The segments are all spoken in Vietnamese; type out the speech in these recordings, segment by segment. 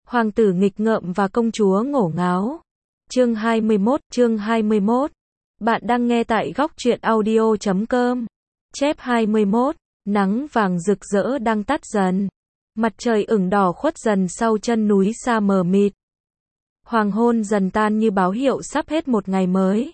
Hoàng tử nghịch ngợm và công chúa ngổ ngáo. Chương 21. Bạn đang nghe tại góc truyện audio.com. Chép 21. Nắng vàng rực rỡ đang tắt dần. Mặt trời ửng đỏ khuất dần sau chân núi xa mờ mịt. Hoàng hôn dần tan như báo hiệu sắp hết một ngày mới.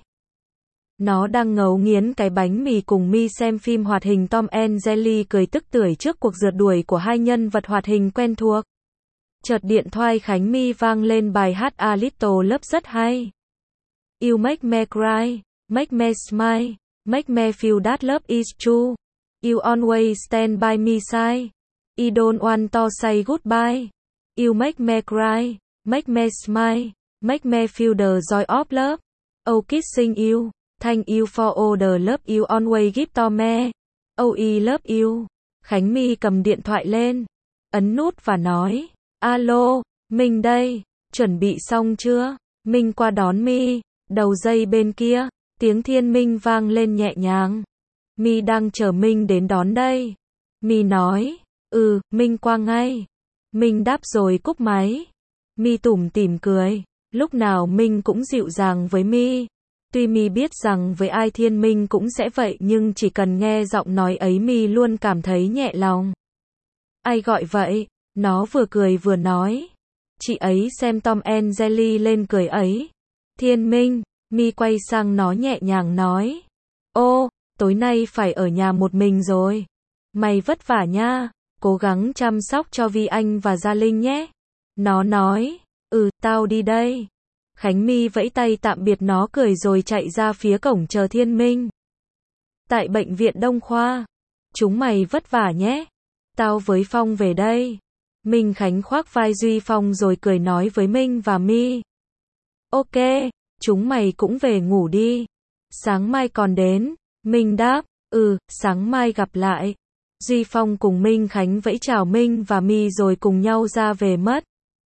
Nó đang ngấu nghiến cái bánh mì cùng Mi xem phim hoạt hình Tom and Jerry cười tức tưởi trước cuộc rượt đuổi của hai nhân vật hoạt hình quen thuộc. Chợt điện thoại Khánh My vang lên bài hát A Little Love rất hay. You make me cry, make me smile, make me feel that love is true. You always stand by me side. I don't want to say goodbye. You make me cry, make me smile, make me feel the joy of love. Oh kissing you, thank you for all the love you always give to me. Oh I love you. Khánh My cầm điện thoại lên, ấn nút và nói, alo, mình đây, chuẩn bị xong chưa? Mình qua đón My. Đầu dây bên kia, tiếng Thiên Minh vang lên nhẹ nhàng. My đang chờ Minh đến đón đây. My nói, Minh qua ngay. Minh đáp rồi cúp máy. My tủm tỉm cười, lúc nào Minh cũng dịu dàng với My. Tuy My biết rằng với ai Thiên Minh cũng sẽ vậy nhưng chỉ cần nghe giọng nói ấy My luôn cảm thấy nhẹ lòng. Ai gọi vậy? Nó vừa cười vừa nói. Chị ấy xem Tom and Jerry lên cười ấy. Thiên Minh, My quay sang nó nhẹ nhàng nói. Ô, tối nay phải ở nhà một mình rồi. Mày vất vả nha, cố gắng chăm sóc cho Vi Anh và Gia Linh nhé. Nó nói, tao đi đây. Khánh My vẫy tay tạm biệt nó cười rồi chạy ra phía cổng chờ Thiên Minh. Tại bệnh viện Đông Khoa. Chúng mày vất vả nhé. Tao với Phong về đây. Minh Khánh khoác vai Duy Phong rồi cười nói với Minh và My. Ok, chúng mày cũng về ngủ đi. Sáng mai còn đến. Minh đáp, sáng mai gặp lại. Duy Phong cùng Minh Khánh vẫy chào Minh và My rồi cùng nhau ra về mất.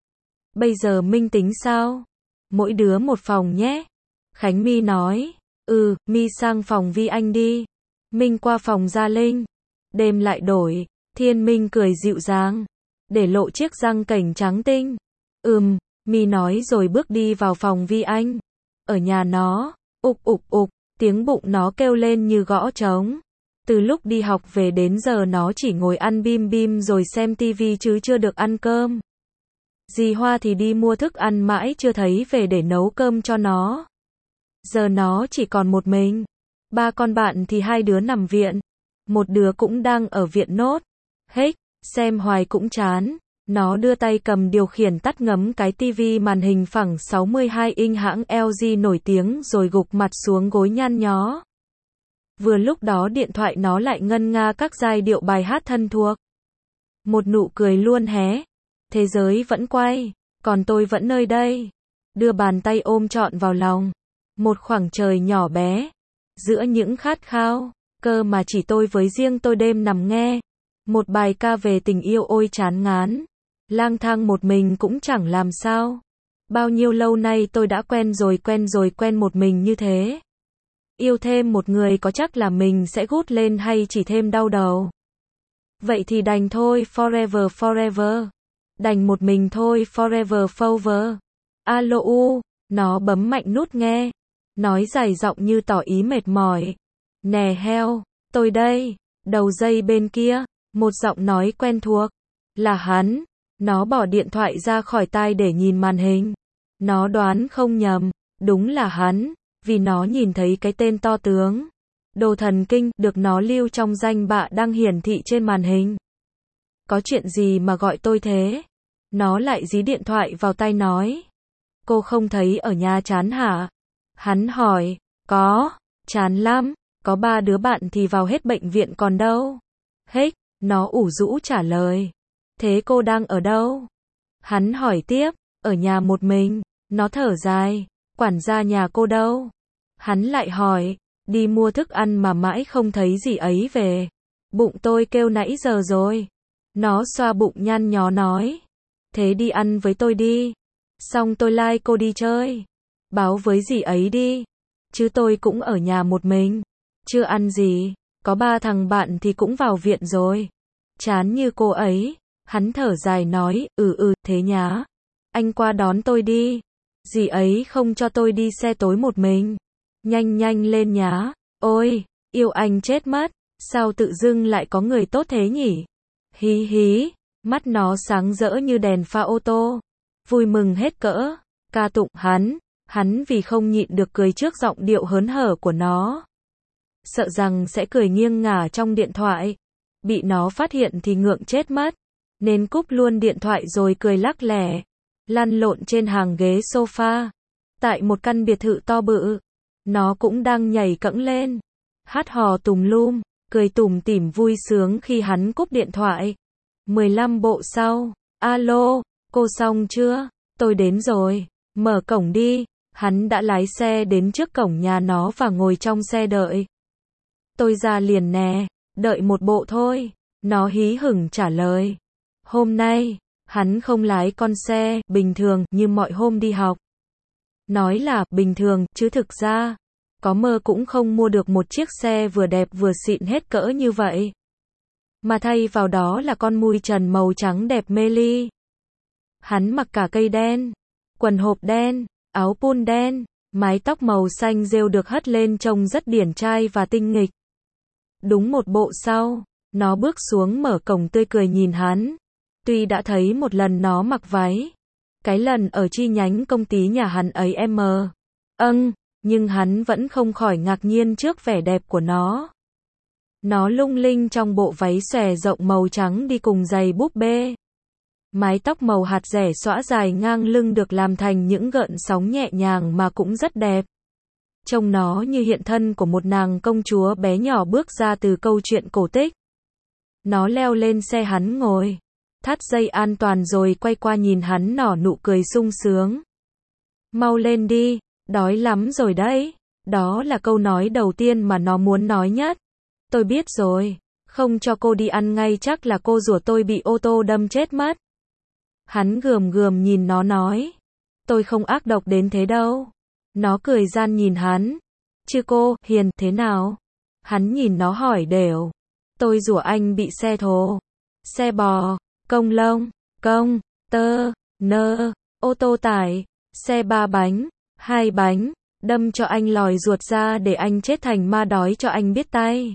Bây giờ Minh tính sao? Mỗi đứa một phòng nhé. Khánh My nói, My sang phòng Vi Anh đi. Minh qua phòng Gia Linh. Đêm lại đổi. Thiên Minh cười dịu dàng, để lộ chiếc răng cảnh trắng tinh. My nói rồi bước đi vào phòng Vi Anh. Ở nhà nó, ục, tiếng bụng nó kêu lên như gõ trống. Từ lúc đi học về đến giờ nó chỉ ngồi ăn bim bim rồi xem tivi chứ chưa được ăn cơm. Dì Hoa thì đi mua thức ăn mãi chưa thấy về để nấu cơm cho nó. Giờ nó chỉ còn một mình. Ba con bạn thì hai đứa nằm viện. Một đứa cũng đang ở viện nốt. Xem hoài cũng chán. Nó đưa tay cầm điều khiển tắt ngấm cái tivi màn hình phẳng 62 inch hãng LG nổi tiếng rồi gục mặt xuống gối nhăn nhó. Vừa lúc đó điện thoại nó lại ngân nga các giai điệu bài hát thân thuộc. Một nụ cười luôn hé. Thế giới vẫn quay, còn tôi vẫn nơi đây. Đưa bàn tay ôm trọn vào lòng. Một khoảng trời nhỏ bé. Giữa những khát khao, cơ mà chỉ tôi với riêng tôi đêm nằm nghe. Một bài ca về tình yêu ôi chán ngán. Lang thang một mình cũng chẳng làm sao. Bao nhiêu lâu nay tôi đã quen một mình như thế. Yêu thêm một người có chắc là mình sẽ gút lên hay chỉ thêm đau đầu. Vậy thì đành thôi forever. Đành một mình thôi forever. Alo nó bấm mạnh nút nghe. Nói dài giọng như tỏ ý mệt mỏi. Nè heo, tôi đây. Đầu dây bên kia, một giọng nói quen thuộc. Là hắn. Nó bỏ điện thoại ra khỏi tai để nhìn màn hình. Nó đoán không nhầm, đúng là hắn, vì nó nhìn thấy cái tên to tướng. Đồ thần kinh được nó lưu trong danh bạ đang hiển thị trên màn hình. Có chuyện gì mà gọi tôi thế? Nó lại dí điện thoại vào tai nói. Cô không thấy ở nhà chán hả? Hắn hỏi, có, chán lắm, có 3 đứa bạn thì vào hết bệnh viện còn đâu. Nó ủ rũ trả lời. Thế cô đang ở đâu? Hắn hỏi tiếp, ở nhà một mình. Nó thở dài, quản gia nhà cô đâu? Hắn lại hỏi, đi mua thức ăn mà mãi không thấy gì ấy về. Bụng tôi kêu nãy giờ rồi. Nó xoa bụng nhăn nhó nói. Thế đi ăn với tôi đi. Xong tôi like cô đi chơi. Báo với dì ấy đi. Chứ tôi cũng ở nhà một mình. Chưa ăn gì. Có 3 thằng bạn thì cũng vào viện rồi. Chán như cô ấy. Hắn thở dài nói, thế nhá. anh qua đón tôi đi. Dì ấy không cho tôi đi xe tối một mình. Nhanh nhanh lên nhá. Ôi, yêu anh chết mất. Sao tự dưng lại có người tốt thế nhỉ? Hí hí, mắt nó sáng rỡ như đèn pha ô tô. Vui mừng hết cỡ. Ca tụng hắn vì không nhịn được cười trước giọng điệu hớn hở của nó. Sợ rằng sẽ cười nghiêng ngả trong điện thoại. Bị nó phát hiện thì ngượng chết mất. Nên cúp luôn điện thoại rồi cười lắc lẻ. Lăn lộn trên hàng ghế sofa. Tại một căn biệt thự to bự. Nó cũng đang nhảy cẫng lên. Hát hò tùm lum, cười tủm tỉm vui sướng khi hắn cúp điện thoại. 15 bộ sau. Alo, cô xong chưa? Tôi đến rồi. Mở cổng đi. Hắn đã lái xe đến trước cổng nhà nó và ngồi trong xe đợi. Tôi ra liền nè. Đợi một bộ thôi. Nó hí hửng trả lời. Hôm nay, hắn không lái con xe bình thường như mọi hôm đi học. Nói là bình thường, chứ thực ra, có mơ cũng không mua được một chiếc xe vừa đẹp vừa xịn hết cỡ như vậy. Mà thay vào đó là con mui trần màu trắng đẹp mê ly. Hắn mặc cả cây đen, quần hộp đen, áo pun đen, mái tóc màu xanh rêu được hất lên trông rất điển trai và tinh nghịch. Đúng một bộ sau, nó bước xuống mở cổng tươi cười nhìn hắn. Tuy đã thấy một lần nó mặc váy. Cái lần ở chi nhánh công ty nhà hắn ấy nhưng hắn vẫn không khỏi ngạc nhiên trước vẻ đẹp của nó. Nó lung linh trong bộ váy xòe rộng màu trắng đi cùng giày búp bê. Mái tóc màu hạt rẻ xõa dài ngang lưng được làm thành những gợn sóng nhẹ nhàng mà cũng rất đẹp. Trông nó như hiện thân của một nàng công chúa bé nhỏ bước ra từ câu chuyện cổ tích. Nó leo lên xe hắn ngồi. Thắt dây an toàn rồi quay qua nhìn hắn nở nụ cười sung sướng. Mau lên đi, đói lắm rồi đấy. Đó là câu nói đầu tiên mà nó muốn nói nhất. Tôi biết rồi, không cho cô đi ăn ngay chắc là cô rủa tôi bị ô tô đâm chết mất. Hắn gườm gườm nhìn nó nói. Tôi không ác độc đến thế đâu. Nó cười gian nhìn hắn. Chứ cô, hiền, thế nào? Hắn nhìn nó hỏi đều. Tôi rủa anh bị xe thồ, xe bò, công lông, công, tơ, nơ, ô tô tải, xe 3 bánh, 2 bánh, đâm cho anh lòi ruột ra để anh chết thành ma đói cho anh biết tay.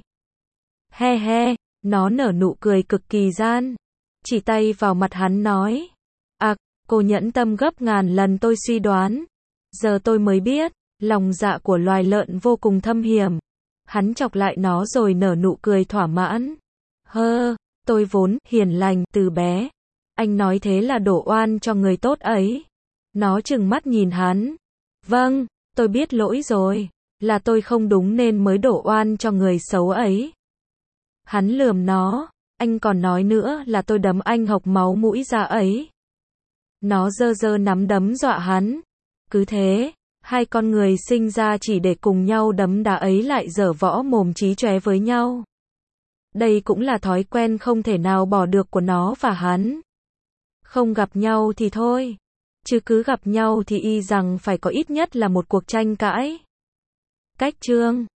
He he, nó nở nụ cười cực kỳ gian. Chỉ tay vào mặt hắn nói. Cô nhẫn tâm gấp ngàn lần tôi suy đoán. Giờ tôi mới biết, lòng dạ của loài lợn vô cùng thâm hiểm. Hắn chọc lại nó rồi nở nụ cười thỏa mãn. Tôi vốn hiền lành từ bé. Anh nói thế là đổ oan cho người tốt ấy. Nó trừng mắt nhìn hắn. Vâng, tôi biết lỗi rồi. Là tôi không đúng nên mới đổ oan cho người xấu ấy. Hắn lườm nó. Anh còn nói nữa là tôi đấm anh hộc máu mũi ra ấy. Nó giơ giơ nắm đấm dọa hắn. Cứ thế, hai con người sinh ra chỉ để cùng nhau đấm đá ấy lại giở võ mồm chí chóe với nhau. Đây cũng là thói quen không thể nào bỏ được của nó và hắn. Không gặp nhau thì thôi. Chứ cứ gặp nhau thì y rằng phải có ít nhất là một cuộc tranh cãi. Cách chương